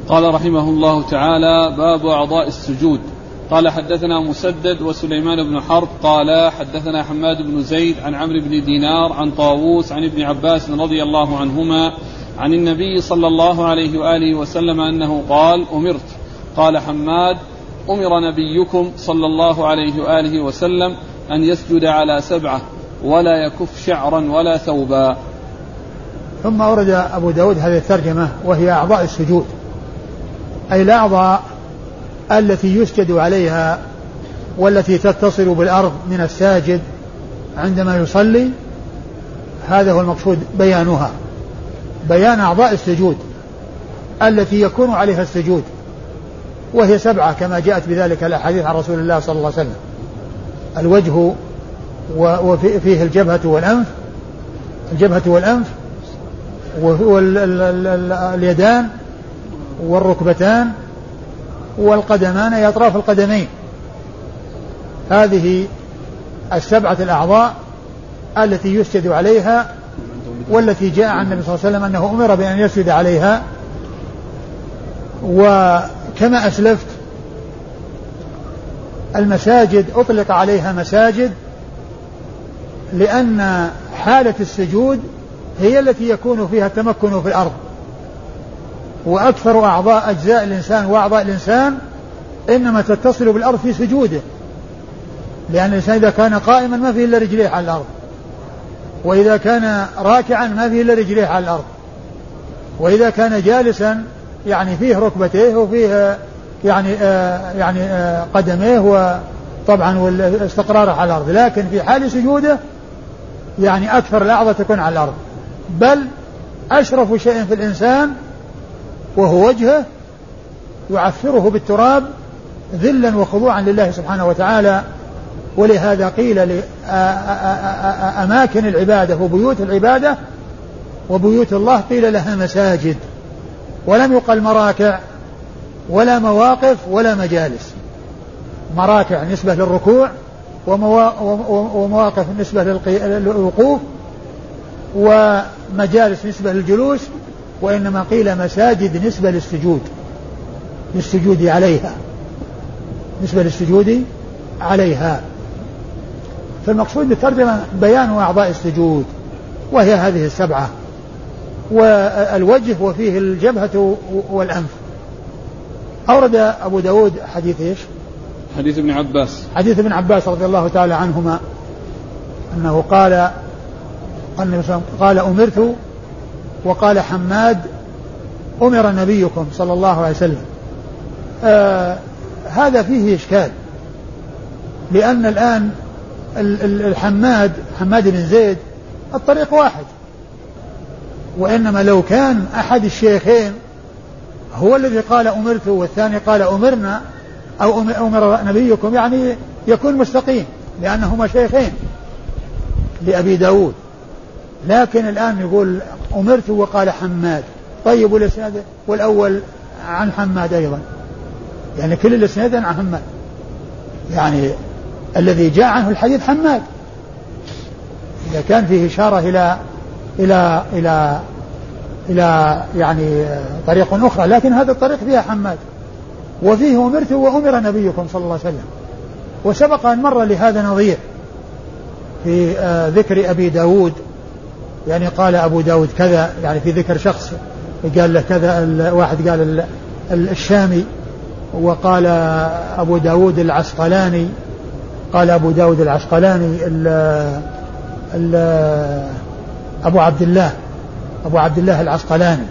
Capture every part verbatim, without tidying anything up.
قال رحمه الله تعالى: باب أعضاء السجود. قال: حدثنا مسدد وسليمان بن حرب قال حدثنا حماد بن زيد عن عمرو بن دينار عن طاووس عن ابن عباس رضي الله عنهما عن النبي صلى الله عليه وآله وسلم أنه قال: أمرت. قال حماد: أمر نبيكم صلى الله عليه وآله وسلم أن يسجد على سبعة ولا يكف شعرا ولا ثوبا. ثم أورد أبو داود هذه الترجمة وهي أعضاء السجود، أي الأعضاء التي يسجد عليها والتي تتصل بالأرض من الساجد عندما يصلي. هذا هو المقصود بيانها، بيان أعضاء السجود التي يكون عليها السجود، وهي سبعة كما جاءت بذلك الأحاديث عن رسول الله صلى الله عليه وسلم: الوجه وفيه الجبهة والأنف، الجبهة والأنف واليدان والركبتان والقدمان أي أطراف القدمين. هذه السبعة الأعضاء التي يسجد عليها والتي جاء عن النبي صلى الله عليه وسلم أنه أمر بأن يسجد عليها. وكما أسلفت المساجد أطلق عليها مساجد لأن حالة السجود هي التي يكون فيها التمكن في الأرض، وأكثر أعضاء أجزاء الإنسان وأعضاء الإنسان إنما تتصل بالأرض في سجوده، لأن الإنسان إذا كان قائما ما فيه إلا رجليه على الأرض، وإذا كان راكعا ما فيه إلا رجليه على الأرض، وإذا كان جالسا يعني فيه ركبتيه وفيه يعني آه يعني آه قدميه وطبعا والاستقرار على الأرض. لكن في حال سجوده يعني أكثر الأعضاء تكون على الأرض، بل أشرف شيء في الإنسان وهو وجهه يعثره بالتراب ذلا وخضوعا لله سبحانه وتعالى. ولهذا قيل لأماكن العبادة وبيوت العبادة وبيوت الله قيل لها مساجد، ولم يقل مراكع ولا مواقف ولا مجالس. مراكع نسبة للركوع ومواقف نسبة للوقوف ومجالس نسبة للجلوس، وإنما قيل مساجد نسبة للسجود للسجود عليها نسبة للسجود عليها. فالمقصود بالترجمة بيان أعضاء السجود وهي هذه السبعة، والوجه وفيه الجبهة والأنف. أورد أبو داود حديث إيش؟ حديث ابن عباس حديث ابن عباس رضي الله تعالى عنهما أنه قال قال أمرت، وقال حماد أمر نبيكم صلى الله عليه وسلم. آه هذا فيه إشكال، لأن الآن الحماد حماد بن زيد الطريق واحد، وإنما لو كان أحد الشيخين هو الذي قال أمرت والثاني قال أمرنا أو أمر نبيكم يعني يكون مستقيم، لأنهما شيخين لأبي داود. لكن الآن يقول أمرت وقال حماد، طيب والإسناد والأول عن حماد أيضا، يعني كل الإسناد عن حماد، يعني الذي جاء عنه الحديث حماد. إذا كان فيه إشارة إلى إلى إلى إلى يعني طريق أخرى، لكن هذا الطريق فيها حماد وفيه أمرت وأمر نبيكم صلى الله عليه وسلم. وسبق أن مر لهذا نظير في آه ذكر أبي داود، يعني قال أبو داود كذا، يعني في ذكر شخص قال له كذا، واحد قال الشامي، وقال أبو داود العسقلاني، قال أبو داود العسقلاني ال ال أبو عبد الله أبو عبد الله العسقلاني،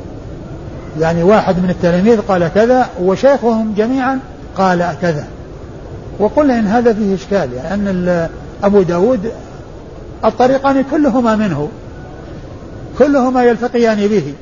يعني واحد من التلاميذ قال كذا وشيخهم جميعا قال كذا. وقلنا إن هذا فيه إشكال، يعني أن أبو داود الطريقان كلهما منه، كلهما يلتقيان به،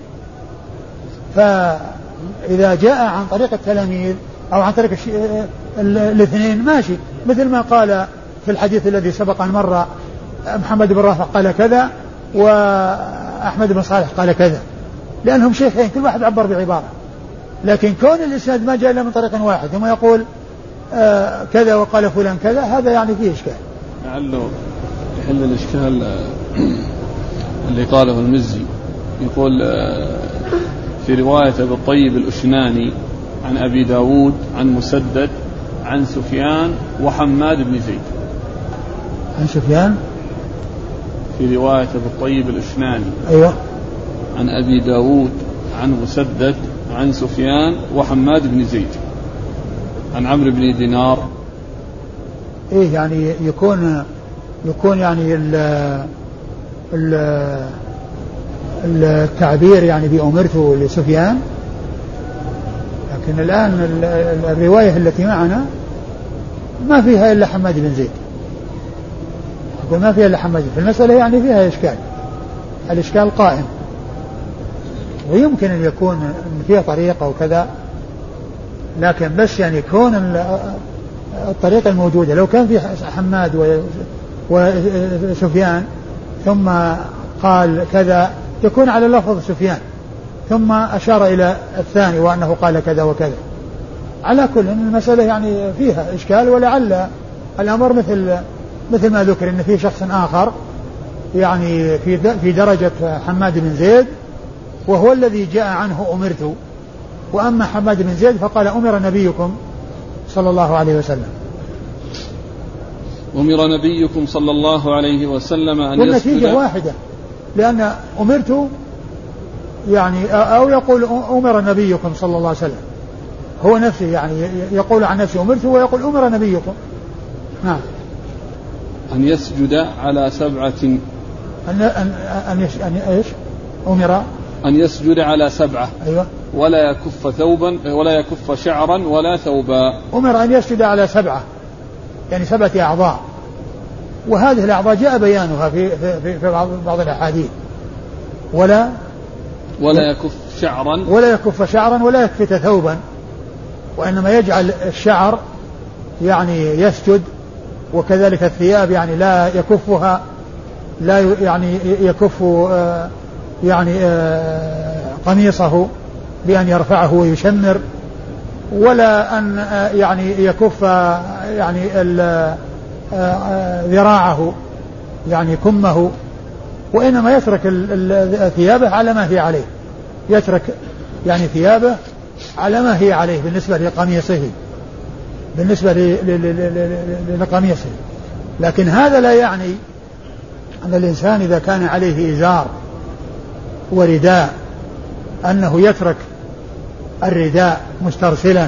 فإذا جاء عن طريق التلاميذ أو عن طريق الاثنين ماشي، مثل ما قال في الحديث الذي سبق أن مر محمد بن رافع قال كذا وأحمد بن صالح قال كذا، لأنهم شيخين كل واحد عبر بعبارة. لكن كون الإسناد ما جاء إلا من طريق واحد ثم يقول آه كذا وقال فلان كذا، هذا يعني فيه إشكال. لعله يحل الإشكال اللي قاله المزي، يقول في رواية أبي الطيب الأشناني عن أبي داود عن مسدد عن سفيان وحماد بن زيد. عن سفيان في رواية أبي الطيب الأشناني أيوة عن أبي داود عن مسدد عن سفيان وحماد بن زيد عن عمرو بن دينار. إيه يعني يكون يكون يعني ال ال التعبير يعني بأمرت لسفيان، لكن الآن الرواية التي معنا ما فيها إلا حماد بن زيد، أقول ما فيها إلا حماد في المسألة، يعني فيها إشكال، الإشكال قائم، ويمكن أن يكون فيها طريقة وكذا، لكن بس يعني كون الطريقة الموجودة لو كان في حماد وسفيان ثم قال كذا يكون على لفظ سفيان ثم أشار إلى الثاني وأنه قال كذا وكذا. على كل المسألة يعني فيها إشكال، ولعل الأمر مثل مثل ما ذكر إن في شخص آخر يعني في في درجة حماد بن زيد وهو الذي جاء عنه أمرت، وأما حماد بن زيد فقال أمر نبيكم صلى الله عليه وسلم. أمر نبيكم صلى الله عليه وسلم أن يسجد، والنتيجة واحدة، لأن أمرت يعني أو يقول أمر نبيكم صلى الله عليه وسلم، هو نفسه يعني يقول عن نفسه أمرت ويقول أمر نبيكم. نعم. أن يسجد على سبعة، أن أن أن يش أن إيش أمر أن يسجد على سبعة. أيوة. ولا يكف ثوبا ولا يكف شعرا ولا ثوبا. أمر أن يسجد على سبعة، يعني سبعة أعضاء، وهذه الأعضاء جاء بيانها في في في بعض بعض الأحاديث. ولا ولا يكف شعرا ولا يكف شعرا ولا يكفت ثوبا، وإنما يجعل الشعر يعني يسجد، وكذلك الثياب يعني لا يكفها، لا يعني يكف يعني قميصه بأن يرفعه ويشمر، ولا أن يعني يكف يعني ذراعه يعني كمه، وإنما يترك ثيابه على ما هي عليه، يترك يعني ثيابه على ما هي عليه بالنسبة لقميصه بالنسبة لقميصه. لكن هذا لا يعني أن الإنسان إذا كان عليه إزار ورداء أنه يترك الرداء مسترسلا،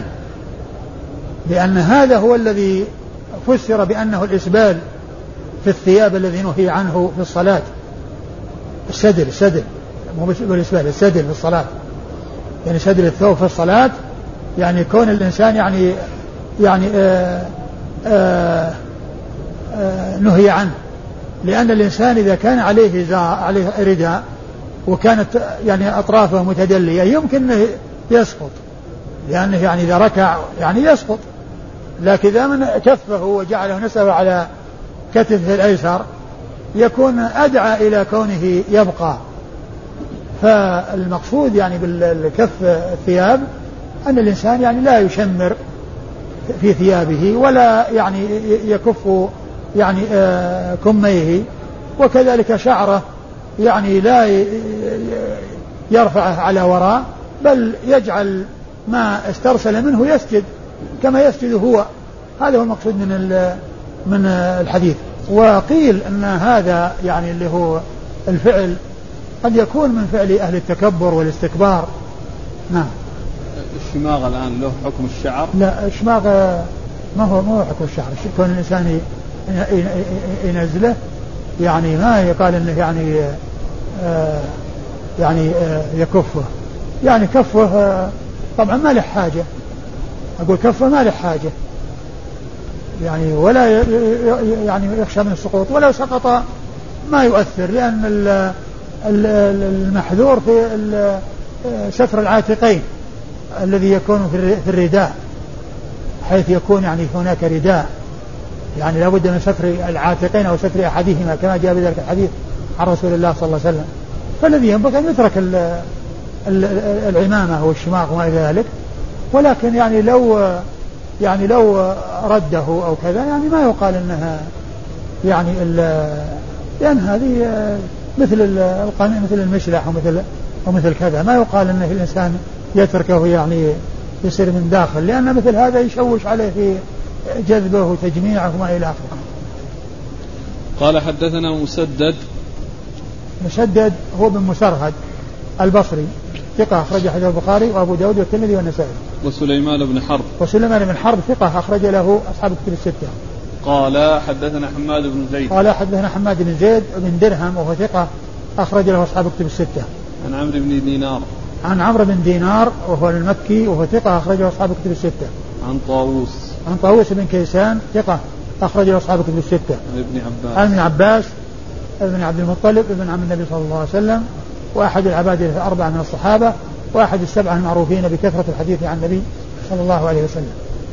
لأن هذا هو الذي فسر بأنه الإسبال في الثياب الذي نهي عنه في الصلاة، السدل السدل مو بالإسبال، السدل في الصلاة، يعني سدل الثوب في الصلاة، يعني كون الإنسان يعني يعني آآ آآ آآ نهي عنه، لأن الإنسان إذا كان عليه عليه رداء وكانت يعني أطرافه متدلية يمكن أنه يسقط، لأنه يعني إذا ركع يعني يسقط، لكن إذا من كفه وجعله نسبه على كتفه الأيسر يكون أدعى إلى كونه يبقى. فالمقصود يعني بالكف الثياب أن الإنسان يعني لا يشمر في ثيابه ولا يعني يكف يعني كميه، وكذلك شعره يعني لا يرفعه على وراء، بل يجعل ما استرسل منه يسجد كما يسجد هو. هذا هو المقصود من من الحديث. وقيل أن هذا يعني اللي هو الفعل قد يكون من فعل أهل التكبر والاستكبار. نعم. الشماغ الآن له حكم الشعر؟ لا، الشماغ ما هو ما هو حكم الشعر، كون الإنسان ينزله يعني ما يقال انه يعني آه يعني آه يكفه، يعني كفه آه طبعا ما له حاجة، أقول كفه ما له حاجة يعني، ولا يعني يخشى من السقوط، ولو سقط ما يؤثر، لأن المحذور في ستر العاتقين الذي يكون في الرداء، حيث يكون يعني هناك رداء يعني لابد من ستر العاتقين أو ستر أحدهما كما جاء بذلك الحديث عن رسول الله صلى الله عليه وسلم. فالذي ينبغي أن يترك العمامة والشماغ وما إلى ذلك، ولكن يعني لو يعني لو رده أو كذا يعني ما يقال أنها يعني لأن هذه مثل القميص مثل المشلح ومثل ومثل كذا، ما يقال أن الإنسان يتركه يعني يصير من داخل، لأن مثل هذا يشوش عليه في جذبه وتجميعه وما إلى آخره. قال حدثنا مسدد. مسدد هو بن مسرهد البصري ثقة أخرج حديث البخاري وأبو داود والترمذي والنسائي. وسليمان بن حرب. وسليمان بن حرب ثقة أخرج له أصحاب الكتب الستة. قال حدثنا حماد بن زيد. قال حدثنا حماد بن زيد بن درهم وهو ثقة أخرج له أصحاب الكتب الستة. عن عمرو بن دينار. عن عمرو بن دينار وهو المكي وهو ثقة أخرج له أصحاب الكتب الستة. عن طاووس. عن طاووس بن كيسان ثقة أخرج له أصحاب الكتب الستة. عن ابن عباس. عن ابن عباس ابن عبد المطلب ابن عم النبي صلى الله عليه وسلم، وأحد العباد الأربعة من الصحابة، وأحد السبعة المعروفين بكثرة الحديث عن النبي صلى الله عليه وسلم.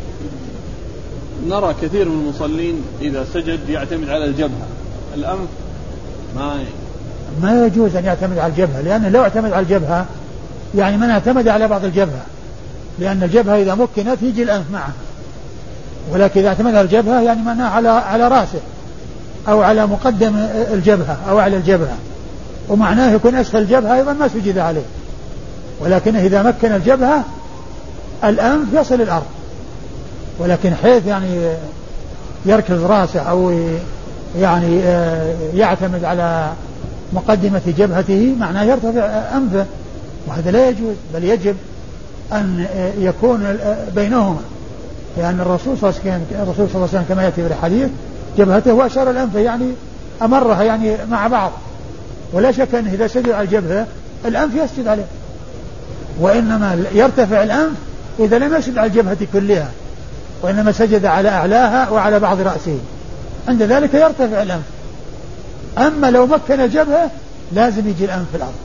نرى كثير من المصلين إذا سجد يعتمد على الجبهة، الأنف ما ما يجوز أن يعتمد على الجبهة، لأنه لو اعتمد على الجبهة يعني من اعتمد على بعض الجبهة، لأن الجبهة إذا مكنت يجي الأنف معه، ولكن إذا اعتمد على الجبهة يعني معناه على على رأسه أو على مقدم الجبهة أو على الجبهة، ومعناه يكون أسفل الجبهة أيضا ما سجد عليه، ولكن إذا مكن الجبهة الأنف يصل الأرض، ولكن حيث يعني يركز رأسه أو يعني يعتمد على مقدمة جبهته معناه يرتفع أنفه، وهذا لا يجوز، بل يجب أن يكون بينهما، لأن الرسول صلى الله عليه وسلم كما يأتي في الحديث جبهته وأشار الأنف يعني أمرها يعني مع بعض، ولا شك أنه إذا سجد على الجبهة الأنف يسجد عليه، وإنما يرتفع الأنف إذا لم يسجد على الجبهة كلها، وإنما سجد على أعلاها وعلى بعض رأسه، عند ذلك يرتفع الأنف. أما لو مكن الجبهة لازم يجي الأنف في الأرض.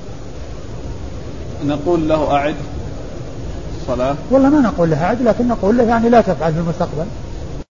نقول له أعد الصلاة؟ والله ما نقول له أعد، لكن نقول له يعني لا تفعل في المستقبل.